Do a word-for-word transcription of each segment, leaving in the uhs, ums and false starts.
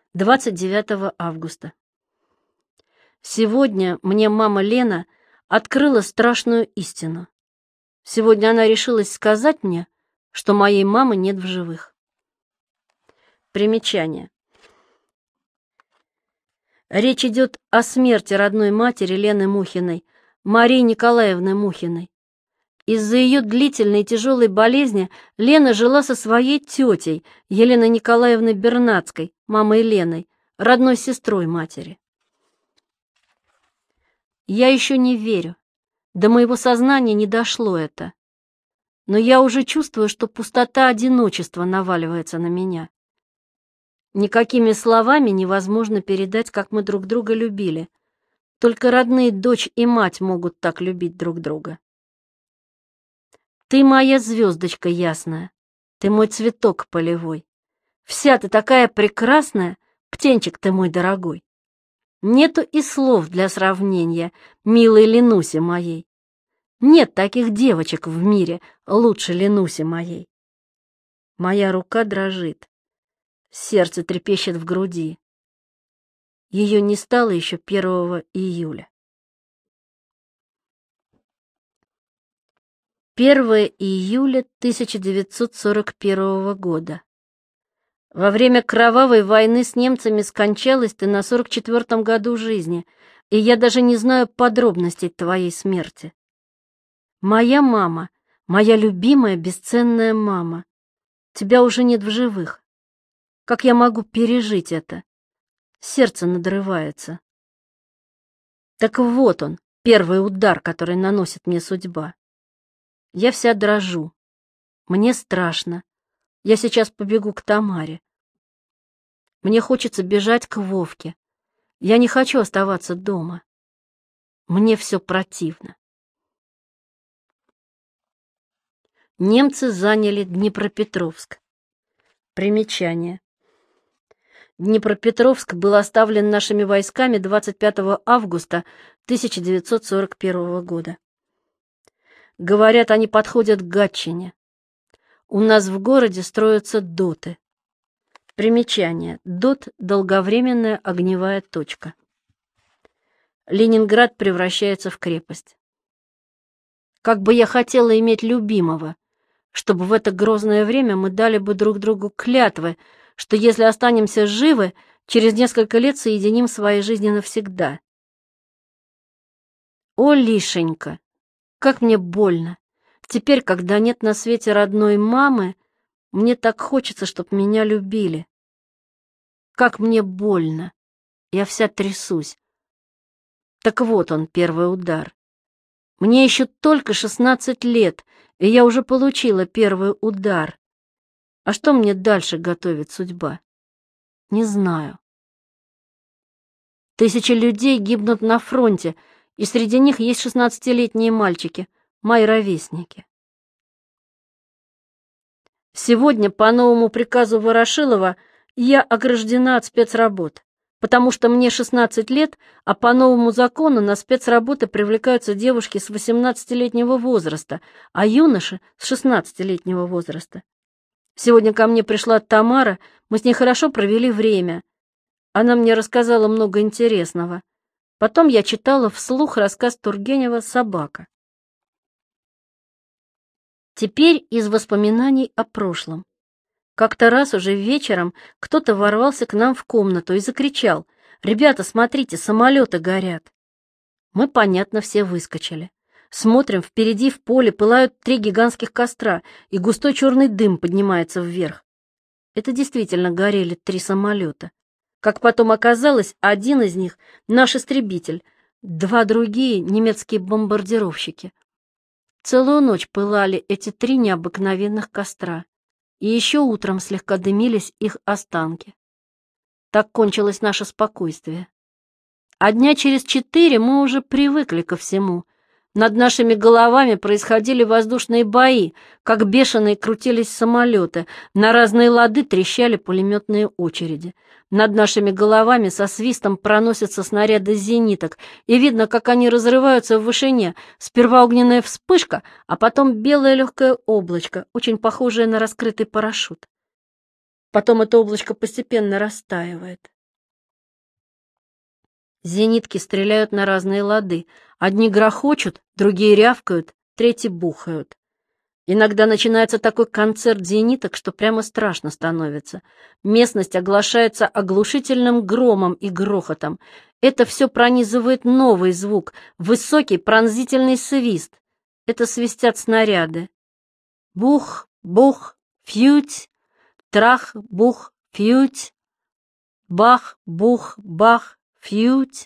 двадцать девятого августа. Сегодня мне мама Лена открыла страшную истину. Сегодня она решилась сказать мне, что моей мамы нет в живых. Примечание. Речь идет о смерти родной матери Лены Мухиной, Марии Николаевны Мухиной. Из-за ее длительной и тяжелой болезни Лена жила со своей тетей Еленой Николаевной Бернацкой, мамой Леной, родной сестрой матери. Я еще не верю, до моего сознания не дошло это, но я уже чувствую, что пустота одиночества наваливается на меня. Никакими словами невозможно передать, как мы друг друга любили. Только родные дочь и мать могут так любить друг друга. Ты моя звездочка ясная, ты мой цветок полевой. Вся ты такая прекрасная, птенчик ты мой дорогой. Нету и слов для сравнения, милой Ленусе моей. Нет таких девочек в мире лучше Ленуси моей. Моя рука дрожит, сердце трепещет в груди. Ее не стало еще первого июля. первое июля тысяча девятьсот сорок первого года. Во время кровавой войны с немцами скончалась ты на сорок четвёртом году жизни, и я даже не знаю подробностей твоей смерти. Моя мама, моя любимая бесценная мама, тебя уже нет в живых. Как я могу пережить это? Сердце надрывается. Так вот он, первый удар, который наносит мне судьба. Я вся дрожу. Мне страшно. Я сейчас побегу к Тамаре. Мне хочется бежать к Вовке. Я не хочу оставаться дома. Мне все противно. Немцы заняли Днепропетровск. Примечание. Днепропетровск был оставлен нашими войсками двадцать пятого августа тысяча девятьсот сорок первого года. Говорят, они подходят к Гатчине. У нас в городе строятся доты. Примечание. Дот — долговременная огневая точка. Ленинград превращается в крепость. Как бы я хотела иметь любимого, чтобы в это грозное время мы дали бы друг другу клятвы, что если останемся живы, через несколько лет соединим свои жизни навсегда. О, Лишенька, как мне больно! Теперь, когда нет на свете родной мамы, мне так хочется, чтоб меня любили. Как мне больно! Я вся трясусь. Так вот он, первый удар. Мне еще только шестнадцать лет, и я уже получила первый удар. А что мне дальше готовит судьба? Не знаю. Тысячи людей гибнут на фронте, и среди них есть шестнадцатилетние мальчики, мои ровесники. Сегодня по новому приказу Ворошилова я ограждена от спецработ, потому что мне шестнадцать лет, а по новому закону на спецработы привлекаются девушки с восемнадцатилетнего возраста, а юноши с шестнадцатилетнего возраста. Сегодня ко мне пришла Тамара, мы с ней хорошо провели время. Она мне рассказала много интересного. Потом я читала вслух рассказ Тургенева «Собака». Теперь из воспоминаний о прошлом. Как-то раз уже вечером кто-то ворвался к нам в комнату и закричал: «Ребята, смотрите, самолеты горят!» Мы, понятно, все выскочили. Смотрим, впереди в поле пылают три гигантских костра, и густой черный дым поднимается вверх. Это действительно горели три самолета. Как потом оказалось, один из них — наш истребитель, два другие — немецкие бомбардировщики. Целую ночь пылали эти три необыкновенных костра, и еще утром слегка дымились их останки. Так кончилось наше спокойствие. А дня через четыре мы уже привыкли ко всему. Над нашими головами происходили воздушные бои, как бешеные крутились самолеты, на разные лады трещали пулеметные очереди. Над нашими головами со свистом проносятся снаряды зениток, и видно, как они разрываются в вышине. Сперва огненная вспышка, а потом белое легкое облачко, очень похожее на раскрытый парашют. Потом это облачко постепенно растаивает. Зенитки стреляют на разные лады. Одни грохочут, другие рявкают, третьи бухают. Иногда начинается такой концерт зениток, что прямо страшно становится. Местность оглашается оглушительным громом и грохотом. Это все пронизывает новый звук, высокий пронзительный свист. Это свистят снаряды. Бух, бух, фють, трах, бух, фють, бах, бух, бах, фють.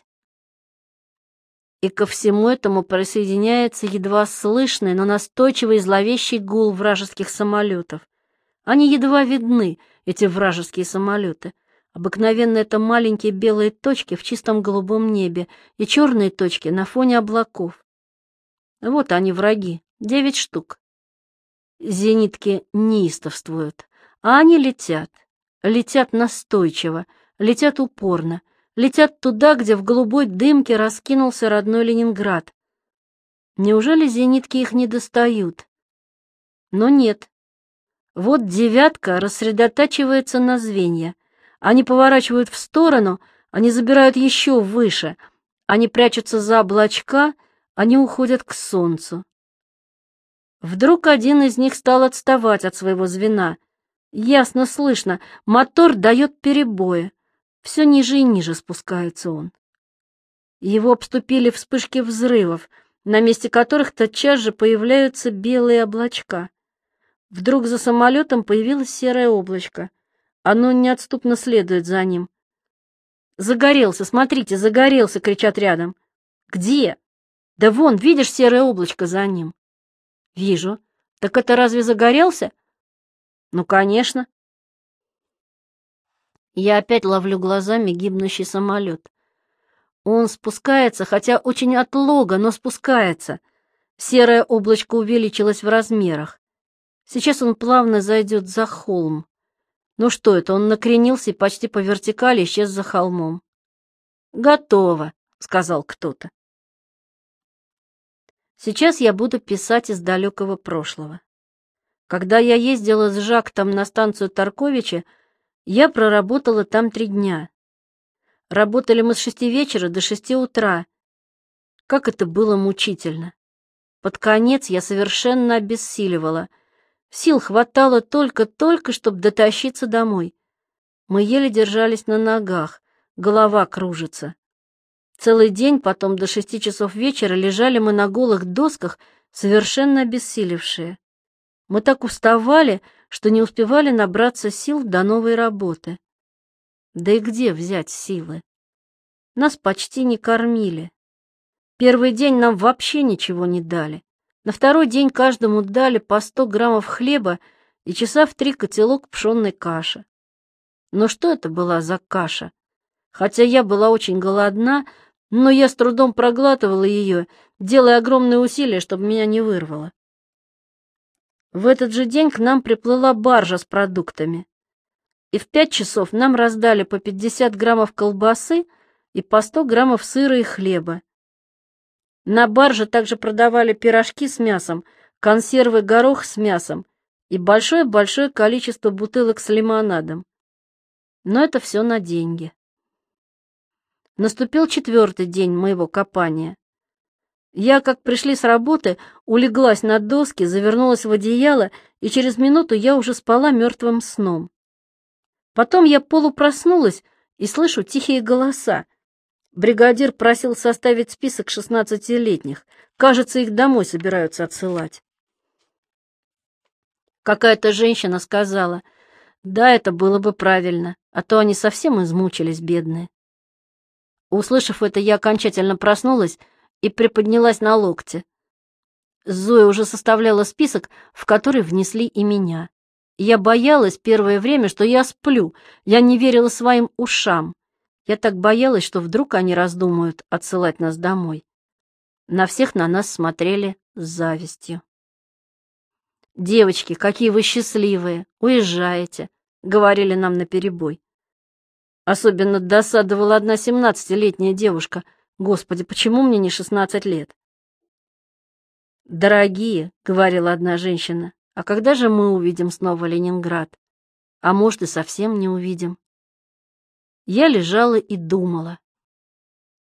И ко всему этому присоединяется едва слышный, но настойчивый и зловещий гул вражеских самолетов. Они едва видны, эти вражеские самолеты. Обыкновенно это маленькие белые точки в чистом голубом небе и черные точки на фоне облаков. Вот они, враги, девять штук. Зенитки неистовствуют, а они летят, летят настойчиво, летят упорно, летят туда, где в голубой дымке раскинулся родной Ленинград. Неужели зенитки их не достают? Но нет. Вот девятка рассредотачивается на звенья. Они поворачивают в сторону, они забирают еще выше, они прячутся за облачка, они уходят к солнцу. Вдруг один из них стал отставать от своего звена. Ясно слышно, мотор дает перебои. Все ниже и ниже спускается он. Его обступили вспышки взрывов, на месте которых тотчас же появляются белые облачка. Вдруг за самолетом появилось серое облачко. Оно неотступно следует за ним. «Загорелся, смотрите, загорелся!» — кричат рядом. «Где?» «Да вон, видишь серое облачко за ним?» «Вижу. Так это разве загорелся?» «Ну, конечно». Я опять ловлю глазами гибнущий самолет. Он спускается, хотя очень отлого, но спускается. Серое облачко увеличилось в размерах. Сейчас он плавно зайдет за холм. Ну что это, он накренился и почти по вертикали исчез за холмом. «Готово», — сказал кто-то. Сейчас я буду писать из далекого прошлого. Когда я ездила с Жактом на станцию Тарковича, я проработала там три дня. Работали мы с шести вечера до шести утра. Как это было мучительно. Под конец я совершенно обессиливала. Сил хватало только-только, чтобы дотащиться домой. Мы еле держались на ногах, голова кружится. Целый день потом до шести часов вечера лежали мы на голых досках, совершенно обессилевшие. Мы так уставали, что не успевали набраться сил до новой работы. Да и где взять силы? Нас почти не кормили. Первый день нам вообще ничего не дали. На второй день каждому дали по сто граммов хлеба и часа в три котелок пшенной каши. Но что это была за каша? Хотя я была очень голодна, но я с трудом проглатывала ее, делая огромные усилия, чтобы меня не вырвало. В этот же день к нам приплыла баржа с продуктами, и в пять часов нам раздали по пятьдесят граммов колбасы и по сто граммов сыра и хлеба. На барже также продавали пирожки с мясом, консервы горох с мясом и большое-большое количество бутылок с лимонадом. Но это все на деньги. Наступил четвертый день моего копания. Я, как пришли с работы, улеглась на доски, завернулась в одеяло, и через минуту я уже спала мертвым сном. Потом я полупроснулась и слышу тихие голоса. Бригадир просил составить список шестнадцатилетних. Кажется, их домой собираются отсылать. Какая-то женщина сказала: «Да, это было бы правильно, а то они совсем измучились, бедные». Услышав это, я окончательно проснулась и приподнялась на локте. Зоя уже составляла список, в который внесли и меня. Я боялась первое время, что я сплю, я не верила своим ушам. Я так боялась, что вдруг они раздумают отсылать нас домой. На всех на нас смотрели с завистью. «Девочки, какие вы счастливые! Уезжаете!» — говорили нам наперебой. Особенно досадовала одна семнадцатилетняя девушка. «Господи, почему мне не шестнадцать лет?» «Дорогие», — говорила одна женщина, — «а когда же мы увидим снова Ленинград? А может, и совсем не увидим». Я лежала и думала.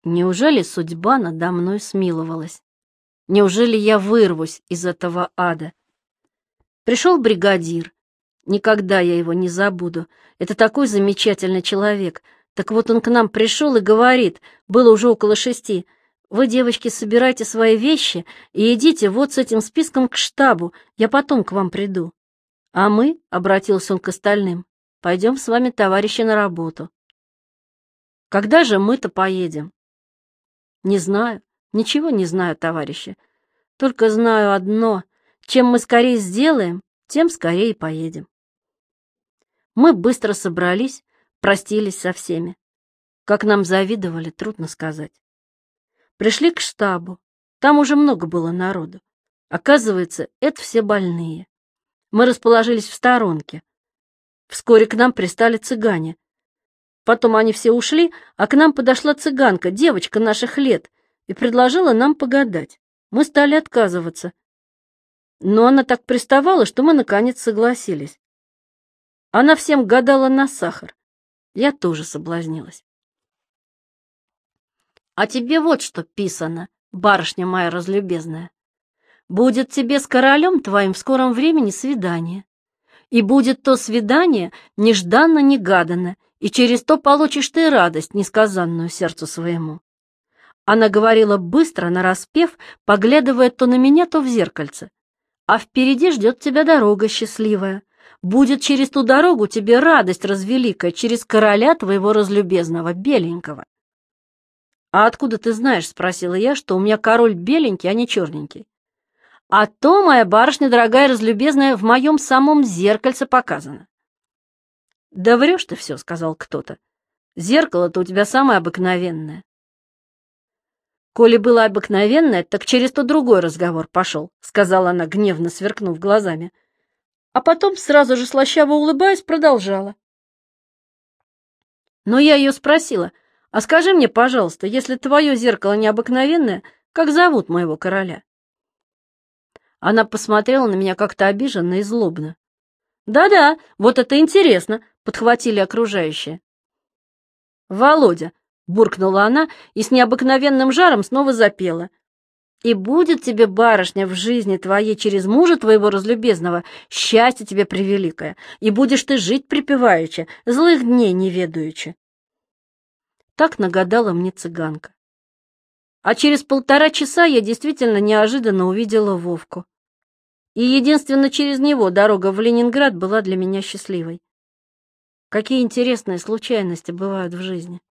Неужели судьба надо мной смиловалась? Неужели я вырвусь из этого ада? Пришел бригадир. Никогда я его не забуду. Это такой замечательный человек. Так вот он к нам пришел и говорит, было уже около шести: «Вы, девочки, собирайте свои вещи и идите вот с этим списком к штабу, я потом к вам приду». А мы, — обратился он к остальным, — пойдем с вами, товарищи, на работу. Когда же мы-то поедем? Не знаю, ничего не знаю, товарищи. Только знаю одно: чем мы скорее сделаем, тем скорее поедем. Мы быстро собрались, простились со всеми. Как нам завидовали, трудно сказать. Пришли к штабу. Там уже много было народу. Оказывается, это все больные. Мы расположились в сторонке. Вскоре к нам пристали цыгане. Потом они все ушли, а к нам подошла цыганка, девочка наших лет, и предложила нам погадать. Мы стали отказываться. Но она так приставала, что мы, наконец, согласились. Она всем гадала на сахар. Я тоже соблазнилась. А тебе вот что писано, барышня моя разлюбезная. Будет тебе с королем твоим в скором времени свидание. И будет то свидание нежданно-негаданно, и через то получишь ты радость, несказанную сердцу своему. Она говорила быстро, нараспев, поглядывая то на меня, то в зеркальце. А впереди ждет тебя дорога счастливая. Будет через ту дорогу тебе радость развеликая, через короля твоего разлюбезного, беленького. «А откуда ты знаешь, — спросила я, — что у меня король беленький, а не черненький?» «А то, моя барышня дорогая разлюбезная, в моем самом зеркальце показано». «Да врешь ты все, — сказал кто-то. Зеркало-то у тебя самое обыкновенное». «Коли было обыкновенное, так через то другой разговор пошел», — сказала она, гневно сверкнув глазами. А потом, сразу же слащаво улыбаясь, продолжала. Но я ее спросила: «А скажи мне, пожалуйста, если твое зеркало необыкновенное, как зовут моего короля?» Она посмотрела на меня как-то обиженно и злобно. «Да-да, вот это интересно», — подхватили окружающие. «Володя», — буркнула она и с необыкновенным жаром снова запела. «И будет тебе, барышня, в жизни твоей через мужа твоего разлюбезного счастье тебе превеликое, и будешь ты жить припеваючи, злых дней не ведаючи». Так нагадала мне цыганка. А через полтора часа я действительно неожиданно увидела Вовку. И единственно через него дорога в Ленинград была для меня счастливой. Какие интересные случайности бывают в жизни.